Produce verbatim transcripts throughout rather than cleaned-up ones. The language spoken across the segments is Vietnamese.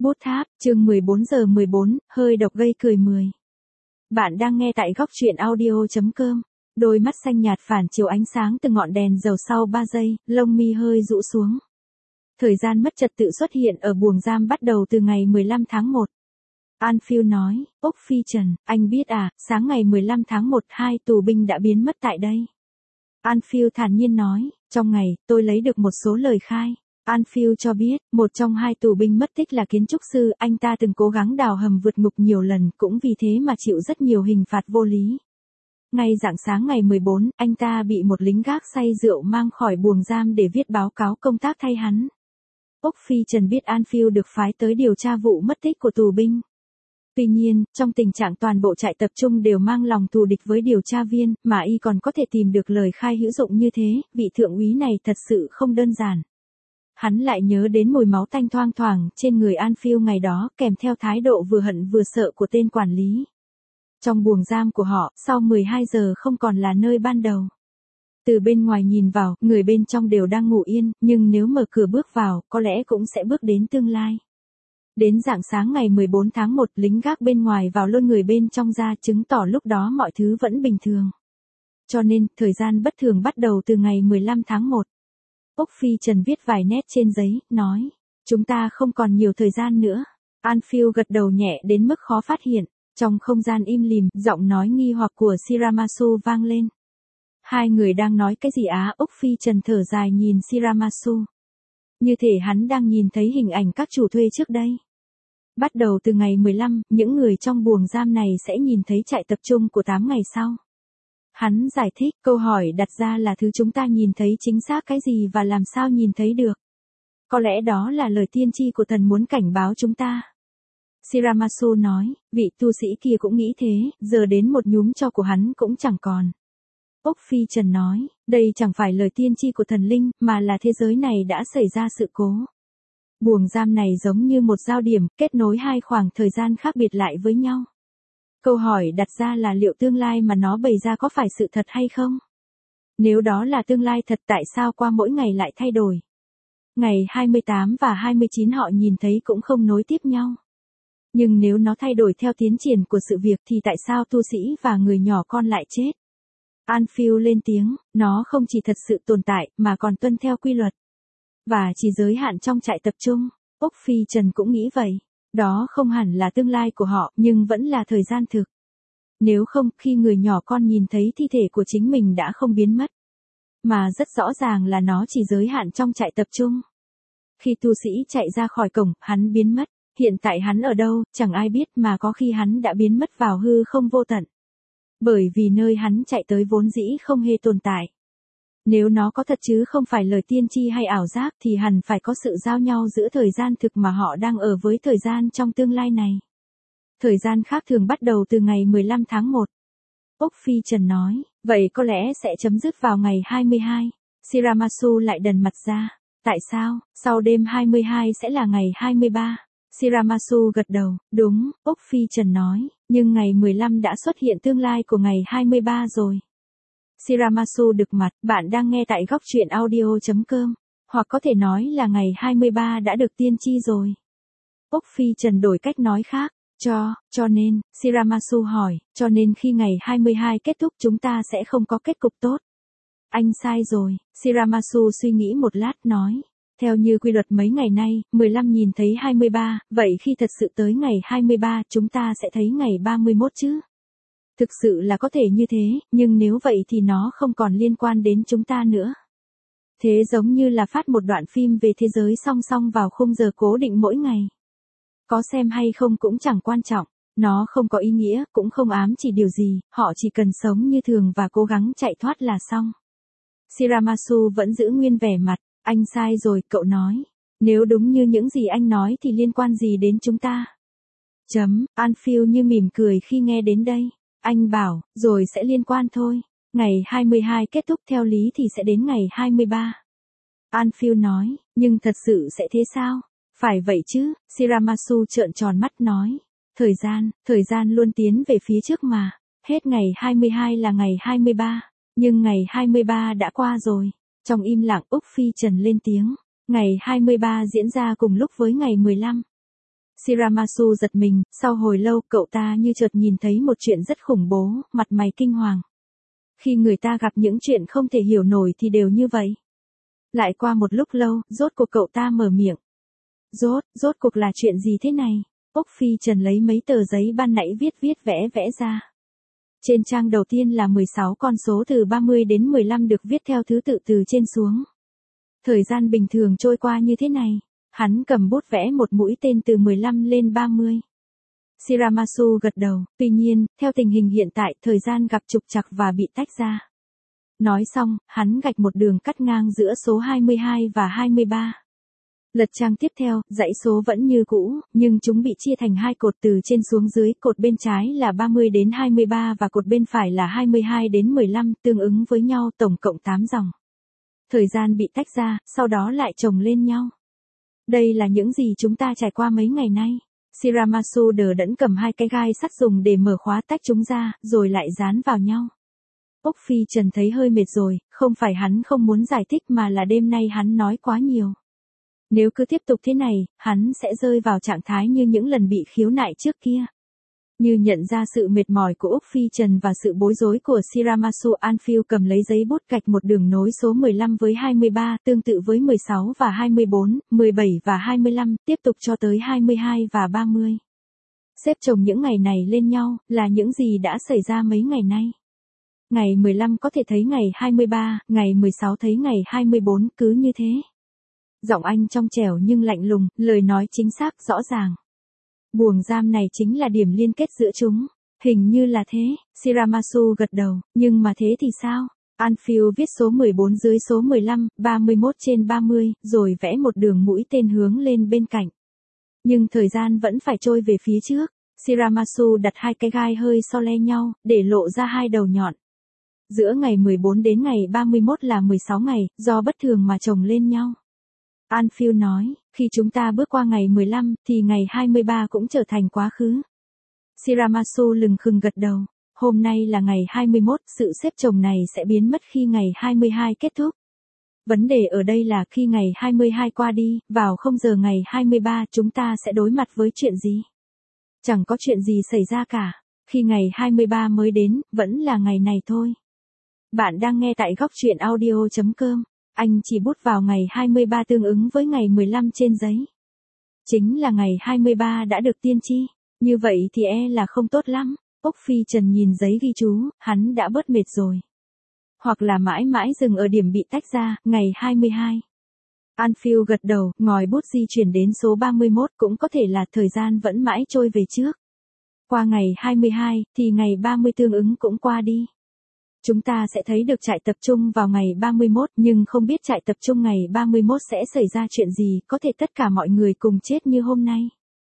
Bút tháp, chương mười bốn giờ mười bốn, hơi độc gây cười mười. Bạn đang nghe tại góc truyện audio chấm com. Đôi mắt xanh nhạt phản chiếu ánh sáng từ ngọn đèn dầu sau ba giây, lông mi hơi rũ xuống. Thời gian mất trật tự xuất hiện ở buồng giam bắt đầu từ ngày mười lăm tháng một. Anfield nói, Úc Phi Trần, anh biết à, sáng ngày mười lăm tháng một hai tù binh đã biến mất tại đây. Anfield thản nhiên nói, trong ngày, tôi lấy được một số lời khai. Anfield cho biết, một trong hai tù binh mất tích là kiến trúc sư, anh ta từng cố gắng đào hầm vượt ngục nhiều lần, cũng vì thế mà chịu rất nhiều hình phạt vô lý. Ngay rạng sáng ngày mười bốn, anh ta bị một lính gác say rượu mang khỏi buồng giam để viết báo cáo công tác thay hắn. Úc Phi Trần biết Anfield được phái tới điều tra vụ mất tích của tù binh. Tuy nhiên, trong tình trạng toàn bộ trại tập trung đều mang lòng thù địch với điều tra viên, mà y còn có thể tìm được lời khai hữu dụng như thế, vị thượng úy này thật sự không đơn giản. Hắn lại nhớ đến mùi máu tanh thoang thoảng trên người Anfield ngày đó, kèm theo thái độ vừa hận vừa sợ của tên quản lý. Trong buồng giam của họ, sau mười hai giờ không còn là nơi ban đầu. Từ bên ngoài nhìn vào, người bên trong đều đang ngủ yên, nhưng nếu mở cửa bước vào, có lẽ cũng sẽ bước đến tương lai. Đến rạng sáng ngày mười bốn tháng một, lính gác bên ngoài vào lôi người bên trong ra, chứng tỏ lúc đó mọi thứ vẫn bình thường. Cho nên, thời gian bất thường bắt đầu từ ngày mười lăm tháng một. Úc Phi Trần viết vài nét trên giấy, nói, chúng ta không còn nhiều thời gian nữa. Anfield gật đầu nhẹ đến mức khó phát hiện. Trong không gian im lìm, giọng nói nghi hoặc của Shiramasu vang lên. Hai người đang nói cái gì á? Úc Phi Trần thở dài nhìn Shiramasu. Như thể hắn đang nhìn thấy hình ảnh các chủ thuê trước đây. Bắt đầu từ ngày mười lăm, những người trong buồng giam này sẽ nhìn thấy trại tập trung của tám ngày sau. Hắn giải thích, câu hỏi đặt ra là thứ chúng ta nhìn thấy chính xác cái gì và làm sao nhìn thấy được. Có lẽ đó là lời tiên tri của thần muốn cảnh báo chúng ta. Shiramasu nói, vị tu sĩ kia cũng nghĩ thế, giờ đến một nhúm tro của hắn cũng chẳng còn. Úc Phi Trần nói, đây chẳng phải lời tiên tri của thần linh, mà là thế giới này đã xảy ra sự cố. Buồng giam này giống như một giao điểm, kết nối hai khoảng thời gian khác biệt lại với nhau. Câu hỏi đặt ra là liệu tương lai mà nó bày ra có phải sự thật hay không? Nếu đó là tương lai thật, tại sao qua mỗi ngày lại thay đổi? Ngày hai mươi tám và hai mươi chín họ nhìn thấy cũng không nối tiếp nhau. Nhưng nếu nó thay đổi theo tiến triển của sự việc thì tại sao tu sĩ và người nhỏ con lại chết? Anfield lên tiếng, nó không chỉ thật sự tồn tại, mà còn tuân theo quy luật. Và chỉ giới hạn trong trại tập trung. Úc Phi Trần cũng nghĩ vậy. Đó không hẳn là tương lai của họ, nhưng vẫn là thời gian thực. Nếu không, khi người nhỏ con nhìn thấy thi thể của chính mình đã không biến mất. Mà rất rõ ràng là nó chỉ giới hạn trong trại tập trung. Khi tu sĩ chạy ra khỏi cổng, hắn biến mất. Hiện tại hắn ở đâu, chẳng ai biết, mà có khi hắn đã biến mất vào hư không vô tận. Bởi vì nơi hắn chạy tới vốn dĩ không hề tồn tại. Nếu nó có thật chứ không phải lời tiên tri hay ảo giác thì hẳn phải có sự giao nhau giữa thời gian thực mà họ đang ở với thời gian trong tương lai này. Thời gian khác thường bắt đầu từ ngày mười lăm tháng một. Úc Phi Trần nói, vậy có lẽ sẽ chấm dứt vào ngày hai mươi hai. Shiramasu lại đần mặt ra. Tại sao, sau đêm hai mươi hai sẽ là ngày hai mươi ba? Shiramasu gật đầu, đúng, Úc Phi Trần nói, nhưng ngày mười lăm đã xuất hiện tương lai của ngày hai mươi ba rồi. Shiramasu đực mặt, bạn đang nghe tại góc truyện audio chấm com, hoặc có thể nói là ngày hai mươi ba đã được tiên tri rồi. Úc Phi Trần đổi cách nói khác, cho, cho nên, Shiramasu hỏi, cho nên khi ngày hai mươi hai kết thúc chúng ta sẽ không có kết cục tốt. Anh sai rồi, Shiramasu suy nghĩ một lát nói. Theo như quy luật mấy ngày nay, mười lăm nhìn thấy hai mươi ba, vậy khi thật sự tới ngày hai mươi ba chúng ta sẽ thấy ngày ba mươi mốt chứ? Thực sự là có thể như thế, nhưng nếu vậy thì nó không còn liên quan đến chúng ta nữa. Thế giống như là phát một đoạn phim về thế giới song song vào khung giờ cố định mỗi ngày. Có xem hay không cũng chẳng quan trọng, nó không có ý nghĩa, cũng không ám chỉ điều gì, họ chỉ cần sống như thường và cố gắng chạy thoát là xong. Shiramasu vẫn giữ nguyên vẻ mặt. Anh sai rồi, cậu nói. Nếu đúng như những gì anh nói thì liên quan gì đến chúng ta? Chấm, Anfield như mỉm cười khi nghe đến đây. Anh bảo, rồi sẽ liên quan thôi. Ngày hai mươi hai kết thúc theo lý thì sẽ đến ngày hai mươi ba. Anfield nói, nhưng thật sự sẽ thế sao? Phải vậy chứ, Shiramasu trợn tròn mắt nói. Thời gian, thời gian luôn tiến về phía trước mà. Hết ngày hai mươi hai là ngày hai mươi ba. Nhưng ngày hai mươi ba đã qua rồi. Trong im lặng, Úc Phi Trần lên tiếng, ngày hai mươi ba diễn ra cùng lúc với ngày mười lăm. Shiramasu giật mình, sau hồi lâu cậu ta như chợt nhìn thấy một chuyện rất khủng bố, mặt mày kinh hoàng. Khi người ta gặp những chuyện không thể hiểu nổi thì đều như vậy. Lại qua một lúc lâu, rốt cuộc cậu ta mở miệng. Rốt, rốt cuộc là chuyện gì thế này? Úc Phi Trần lấy mấy tờ giấy ban nãy viết viết vẽ vẽ ra. Trên trang đầu tiên là mười sáu con số từ ba mươi đến mười lăm được viết theo thứ tự từ trên xuống. Thời gian bình thường trôi qua như thế này. Hắn cầm bút vẽ một mũi tên từ mười lăm lên ba mươi. Shiramasu gật đầu, tuy nhiên, theo tình hình hiện tại, thời gian gặp trục trặc và bị tách ra. Nói xong, hắn gạch một đường cắt ngang giữa số hai mươi hai và hai mươi ba. Lật trang tiếp theo, dãy số vẫn như cũ, nhưng chúng bị chia thành hai cột từ trên xuống dưới, cột bên trái là ba mươi đến hai mươi ba và cột bên phải là hai mươi hai đến mười lăm, tương ứng với nhau tổng cộng tám dòng. Thời gian bị tách ra, sau đó lại chồng lên nhau. Đây là những gì chúng ta trải qua mấy ngày nay. Shiramasu đờ đẫn cầm hai cái gai sắt dùng để mở khóa tách chúng ra, rồi lại dán vào nhau. Úc Phi Trần thấy hơi mệt rồi, không phải hắn không muốn giải thích mà là đêm nay hắn nói quá nhiều. Nếu cứ tiếp tục thế này, hắn sẽ rơi vào trạng thái như những lần bị khiếu nại trước kia. Như nhận ra sự mệt mỏi của Úc Phi Trần và sự bối rối của Shiramasu, Anfield cầm lấy giấy bút gạch một đường nối số mười lăm với hai mươi ba, tương tự với mười sáu và hai mươi bốn, mười bảy và hai mươi lăm, tiếp tục cho tới hai mươi hai và ba mươi. Xếp chồng những ngày này lên nhau, là những gì đã xảy ra mấy ngày nay. Ngày mười lăm có thể thấy ngày hai mươi ba, ngày mười sáu thấy ngày hai mươi bốn, cứ như thế. Giọng anh trong trẻo nhưng lạnh lùng, lời nói chính xác rõ ràng. Buồng giam này chính là điểm liên kết giữa chúng. Hình như là thế, Shiramasu gật đầu, nhưng mà thế thì sao? Anfield viết số mười bốn dưới số mười lăm, ba mươi mốt trên ba mươi, rồi vẽ một đường mũi tên hướng lên bên cạnh. Nhưng thời gian vẫn phải trôi về phía trước. Shiramasu đặt hai cái gai hơi so le nhau, để lộ ra hai đầu nhọn. Giữa ngày mười bốn đến ngày ba mươi mốt là mười sáu ngày, do bất thường mà chồng lên nhau. Anfield nói, khi chúng ta bước qua ngày mười lăm, thì ngày hai mươi ba cũng trở thành quá khứ. Shiramasu lừng khừng gật đầu, hôm nay là ngày hai mươi mốt, sự xếp chồng này sẽ biến mất khi ngày hai mươi hai kết thúc. Vấn đề ở đây là khi ngày hai mươi hai qua đi, vào không giờ ngày hai mươi ba chúng ta sẽ đối mặt với chuyện gì? Chẳng có chuyện gì xảy ra cả, khi ngày hai mươi ba mới đến, vẫn là ngày này thôi. Bạn đang nghe tại góc truyện audio chấm com. Anh chỉ bút vào ngày hai mươi ba tương ứng với ngày mười lăm trên giấy. Chính là ngày hai mươi ba đã được tiên tri. Như vậy thì e là không tốt lắm. Úc Phi Trần nhìn giấy ghi chú, hắn đã bớt mệt rồi. Hoặc là mãi mãi dừng ở điểm bị tách ra, ngày hai mươi hai. Anfield gật đầu, ngòi bút di chuyển đến số ba mươi mốt, cũng có thể là thời gian vẫn mãi trôi về trước. Qua ngày hai mươi hai, thì ngày ba mươi tương ứng cũng qua đi. Chúng ta sẽ thấy được trại tập trung vào ngày ba mươi mốt, nhưng không biết trại tập trung ngày ba mươi mốt sẽ xảy ra chuyện gì, có thể tất cả mọi người cùng chết như hôm nay.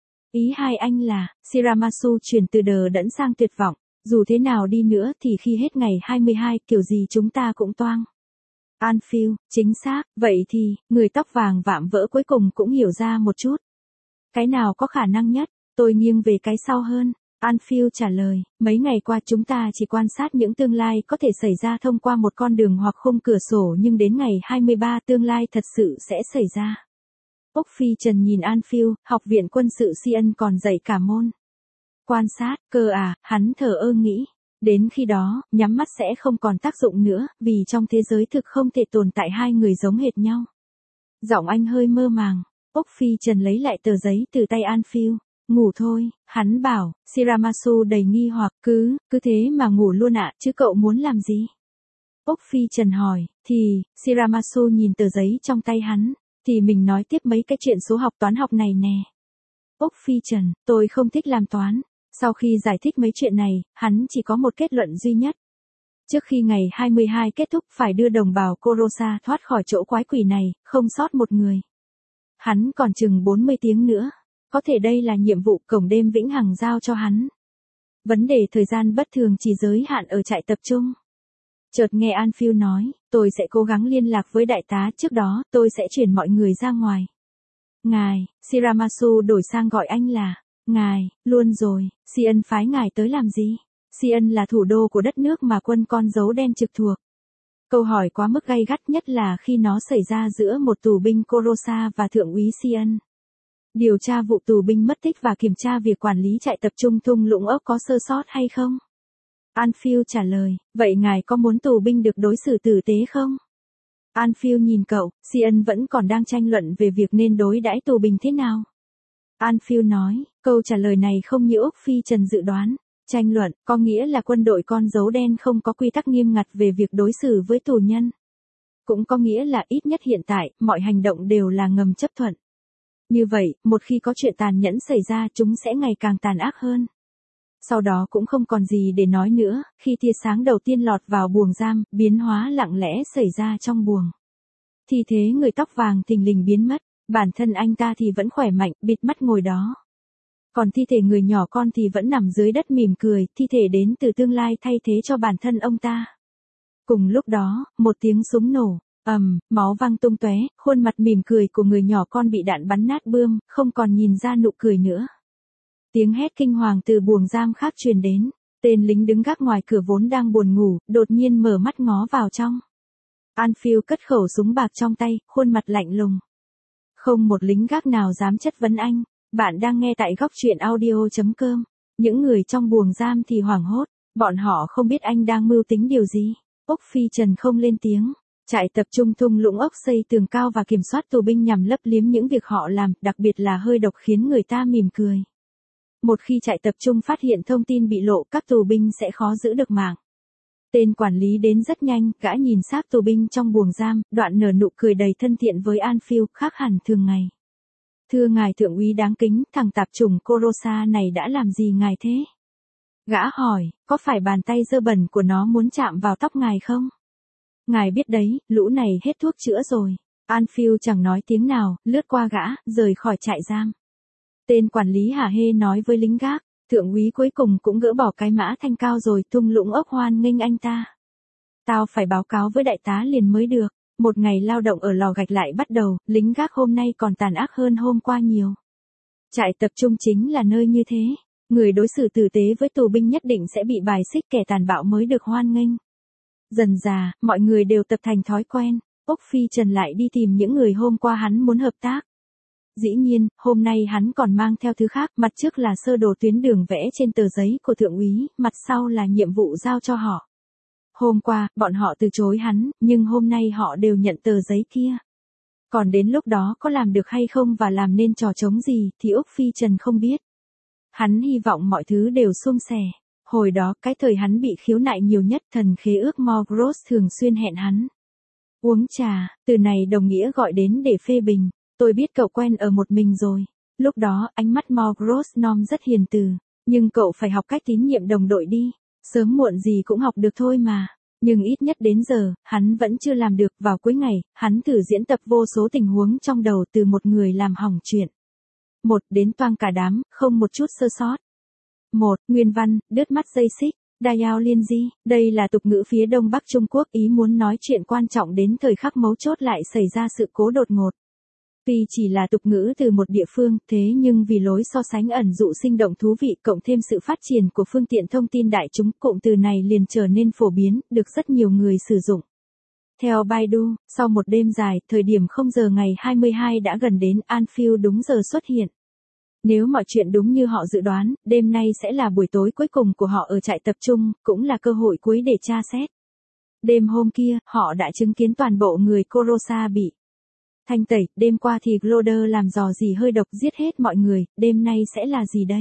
Ý hai anh là, Shiramasu chuyển từ đờ đẫn sang tuyệt vọng, dù thế nào đi nữa thì khi hết ngày hai mươi hai, kiểu gì chúng ta cũng toang. Anfield, chính xác, vậy thì, người tóc vàng vạm vỡ cuối cùng cũng hiểu ra một chút. Cái nào có khả năng nhất, tôi nghiêng về cái sau hơn. Anfield trả lời, mấy ngày qua chúng ta chỉ quan sát những tương lai có thể xảy ra thông qua một con đường hoặc khung cửa sổ, nhưng đến ngày hai mươi ba tương lai thật sự sẽ xảy ra. Úc Phi Trần nhìn Anfield, học viện quân sự Sion còn dạy cả môn. Quan sát, cơ à, hắn thở ơ nghĩ. Đến khi đó, nhắm mắt sẽ không còn tác dụng nữa, vì trong thế giới thực không thể tồn tại hai người giống hệt nhau. Giọng anh hơi mơ màng. Úc Phi Trần lấy lại tờ giấy từ tay Anfield. Ngủ thôi, hắn bảo. Shiramasu đầy nghi hoặc, cứ, cứ thế mà ngủ luôn ạ, chứ cậu muốn làm gì? Úc Phi Trần hỏi, thì, Shiramasu nhìn tờ giấy trong tay hắn, thì mình nói tiếp mấy cái chuyện số học toán học này nè. Úc Phi Trần, tôi không thích làm toán. Sau khi giải thích mấy chuyện này, hắn chỉ có một kết luận duy nhất. Trước khi ngày hai mươi hai kết thúc phải đưa đồng bào Kurosa thoát khỏi chỗ quái quỷ này, không sót một người. Hắn còn chừng bốn mươi tiếng nữa. Có thể đây là nhiệm vụ cổng đêm vĩnh hằng giao cho hắn. Vấn đề thời gian bất thường chỉ giới hạn ở trại tập trung. Chợt nghe Anfield nói, tôi sẽ cố gắng liên lạc với đại tá, trước đó tôi sẽ chuyển mọi người ra ngoài. Ngài, Shiramasu đổi sang gọi anh là, ngài, luôn rồi, Sion phái ngài tới làm gì? Sion là thủ đô của đất nước mà quân con dấu đen trực thuộc. Câu hỏi quá mức gay gắt nhất là khi nó xảy ra giữa một tù binh Kurosa và thượng úy Sion. Điều tra vụ tù binh mất tích và kiểm tra việc quản lý trại tập trung thung lũng ốc có sơ sót hay không? Anfield trả lời, vậy ngài có muốn tù binh được đối xử tử tế không? Anfield nhìn cậu, Sian vẫn còn đang tranh luận về việc nên đối đãi tù binh thế nào. Anfield nói, câu trả lời này không như Úc Phi Trần dự đoán. Tranh luận, có nghĩa là quân đội con dấu đen không có quy tắc nghiêm ngặt về việc đối xử với tù nhân. Cũng có nghĩa là ít nhất hiện tại, mọi hành động đều là ngầm chấp thuận. Như vậy, một khi có chuyện tàn nhẫn xảy ra chúng sẽ ngày càng tàn ác hơn. Sau đó cũng không còn gì để nói nữa, khi tia sáng đầu tiên lọt vào buồng giam, biến hóa lặng lẽ xảy ra trong buồng. Thi thể người tóc vàng thình lình biến mất, bản thân anh ta thì vẫn khỏe mạnh, bịt mắt ngồi đó. Còn thi thể người nhỏ con thì vẫn nằm dưới đất mỉm cười, thi thể đến từ tương lai thay thế cho bản thân ông ta. Cùng lúc đó, một tiếng súng nổ, ầm, um, máu văng tung tóe, khuôn mặt mỉm cười của người nhỏ con bị đạn bắn nát bươm, không còn nhìn ra nụ cười nữa. Tiếng hét kinh hoàng từ buồng giam khác truyền đến, tên lính đứng gác ngoài cửa vốn đang buồn ngủ, đột nhiên mở mắt ngó vào trong. Anfield cất khẩu súng bạc trong tay, khuôn mặt lạnh lùng. Không một lính gác nào dám chất vấn anh. Bạn đang nghe tại góc truyện audio chấm com. Những người trong buồng giam thì hoảng hốt, bọn họ không biết anh đang mưu tính điều gì. Úc Phi Trần không lên tiếng. Trại tập trung thung lũng ốc xây tường cao và kiểm soát tù binh nhằm lấp liếm những việc họ làm, đặc biệt là hơi độc khiến người ta mỉm cười. Một khi trại tập trung phát hiện thông tin bị lộ, các tù binh sẽ khó giữ được mạng. Tên quản lý đến rất nhanh, gã nhìn xác tù binh trong buồng giam, đoạn nở nụ cười đầy thân thiện với Anfield, khác hẳn thường ngày. Thưa ngài thượng úy đáng kính, thằng tạp chủng Corosa này đã làm gì ngài thế? Gã hỏi, có phải bàn tay dơ bẩn của nó muốn chạm vào tóc ngài không? Ngài biết đấy, lũ này hết thuốc chữa rồi. Anfield chẳng nói tiếng nào, lướt qua gã, rời khỏi trại giam. Tên quản lý hả hê nói với lính gác, thượng úy cuối cùng cũng gỡ bỏ cái mã thanh cao rồi, thung lũng ốc hoan nghênh anh ta. Tao phải báo cáo với đại tá liền mới được. Một ngày lao động ở lò gạch lại bắt đầu, lính gác hôm nay còn tàn ác hơn hôm qua nhiều. Trại tập trung chính là nơi như thế. Người đối xử tử tế với tù binh nhất định sẽ bị bài xích, kẻ tàn bạo mới được hoan nghênh. Dần dà, mọi người đều tập thành thói quen. Úc Phi Trần lại đi tìm những người hôm qua hắn muốn hợp tác. Dĩ nhiên, hôm nay hắn còn mang theo thứ khác, mặt trước là sơ đồ tuyến đường vẽ trên tờ giấy của thượng úy, mặt sau là nhiệm vụ giao cho họ. Hôm qua, bọn họ từ chối hắn, nhưng hôm nay họ đều nhận tờ giấy kia. Còn đến lúc đó có làm được hay không và làm nên trò trống gì thì Úc Phi Trần không biết. Hắn hy vọng mọi thứ đều suôn sẻ. Hồi đó, cái thời hắn bị khiếu nại nhiều nhất, thần khế ước Morgros thường xuyên hẹn hắn uống trà, từ này đồng nghĩa gọi đến để phê bình. Tôi biết cậu quen ở một mình rồi. Lúc đó, ánh mắt Morgros nom rất hiền từ. Nhưng cậu phải học cách tín nhiệm đồng đội đi. Sớm muộn gì cũng học được thôi mà. Nhưng ít nhất đến giờ, hắn vẫn chưa làm được. Vào cuối ngày, hắn thử diễn tập vô số tình huống trong đầu từ một người làm hỏng chuyện. Một, đến toang cả đám, không một chút sơ sót. Một, nguyên văn, đứt mắt dây xích. Dayao liên di, đây là tục ngữ phía đông bắc Trung Quốc, ý muốn nói chuyện quan trọng đến thời khắc mấu chốt lại xảy ra sự cố đột ngột. Tuy chỉ là tục ngữ từ một địa phương, thế nhưng vì lối so sánh ẩn dụ sinh động thú vị cộng thêm sự phát triển của phương tiện thông tin đại chúng, cụm từ này liền trở nên phổ biến, được rất nhiều người sử dụng. Theo Baidu, sau một đêm dài, thời điểm không giờ ngày hai mươi hai đã gần đến, Anfield đúng giờ xuất hiện. Nếu mọi chuyện đúng như họ dự đoán, đêm nay sẽ là buổi tối cuối cùng của họ ở trại tập trung, cũng là cơ hội cuối để tra xét. Đêm hôm kia, họ đã chứng kiến toàn bộ người Corosa bị thanh tẩy, đêm qua thì Glodder làm dò dỉ hơi độc giết hết mọi người, đêm nay sẽ là gì đây?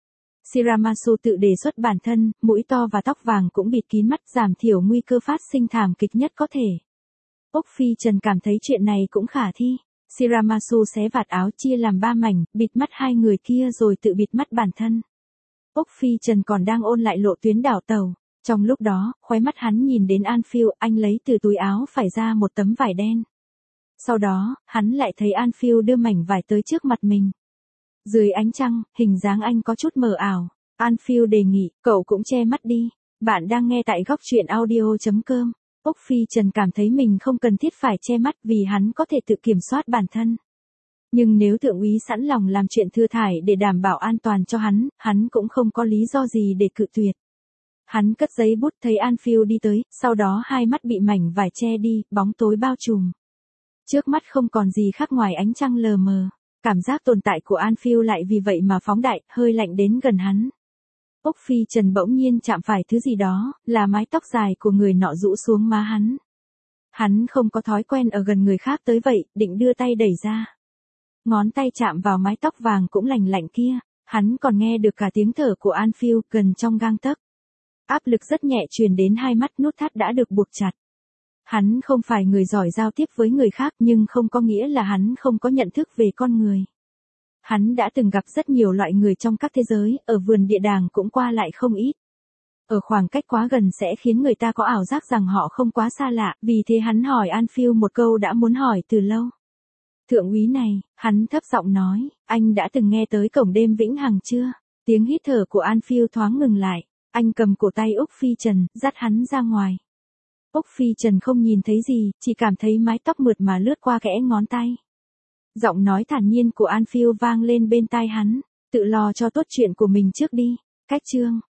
Shiramasu tự đề xuất bản thân, mũi to và tóc vàng cũng bịt kín mắt, giảm thiểu nguy cơ phát sinh thảm kịch nhất có thể. Úc Phi Trần cảm thấy chuyện này cũng khả thi. Shiramasu xé vạt áo chia làm ba mảnh, bịt mắt hai người kia rồi tự bịt mắt bản thân. Úc Phi Trần còn đang ôn lại lộ tuyến đảo tàu. Trong lúc đó, khóe mắt hắn nhìn đến Anfield, anh lấy từ túi áo phải ra một tấm vải đen. Sau đó, hắn lại thấy Anfield đưa mảnh vải tới trước mặt mình. Dưới ánh trăng, hình dáng anh có chút mờ ảo. Anfield đề nghị, cậu cũng che mắt đi. Bạn đang nghe tại góc truyện audio chấm com. Úc Phi Trần cảm thấy mình không cần thiết phải che mắt vì hắn có thể tự kiểm soát bản thân. Nhưng nếu thượng úy sẵn lòng làm chuyện thưa thải để đảm bảo an toàn cho hắn, hắn cũng không có lý do gì để cự tuyệt. Hắn cất giấy bút thấy Anfield đi tới, sau đó hai mắt bị mảnh vải che đi, bóng tối bao trùm. Trước mắt không còn gì khác ngoài ánh trăng lờ mờ. Cảm giác tồn tại của Anfield lại vì vậy mà phóng đại, hơi lạnh đến gần hắn. Úc Phi Trần bỗng nhiên chạm phải thứ gì đó, là mái tóc dài của người nọ rũ xuống má hắn. Hắn không có thói quen ở gần người khác tới vậy, định đưa tay đẩy ra. Ngón tay chạm vào mái tóc vàng cũng lành lạnh kia, hắn còn nghe được cả tiếng thở của Anfield gần trong gang tấc. Áp lực rất nhẹ truyền đến hai mắt, nút thắt đã được buộc chặt. Hắn không phải người giỏi giao tiếp với người khác nhưng không có nghĩa là hắn không có nhận thức về con người. Hắn đã từng gặp rất nhiều loại người trong các thế giới, ở vườn địa đàng cũng qua lại không ít. Ở khoảng cách quá gần sẽ khiến người ta có ảo giác rằng họ không quá xa lạ, vì thế hắn hỏi Anfield một câu đã muốn hỏi từ lâu. Thượng úy này, hắn thấp giọng nói, anh đã từng nghe tới cổng đêm vĩnh hằng chưa? Tiếng hít thở của Anfield thoáng ngừng lại, anh cầm cổ tay Úc Phi Trần, dắt hắn ra ngoài. Úc Phi Trần không nhìn thấy gì, chỉ cảm thấy mái tóc mượt mà lướt qua kẽ ngón tay. Giọng nói thản nhiên của Anfield vang lên bên tai hắn, tự lo cho tốt chuyện của mình trước đi. Cách chương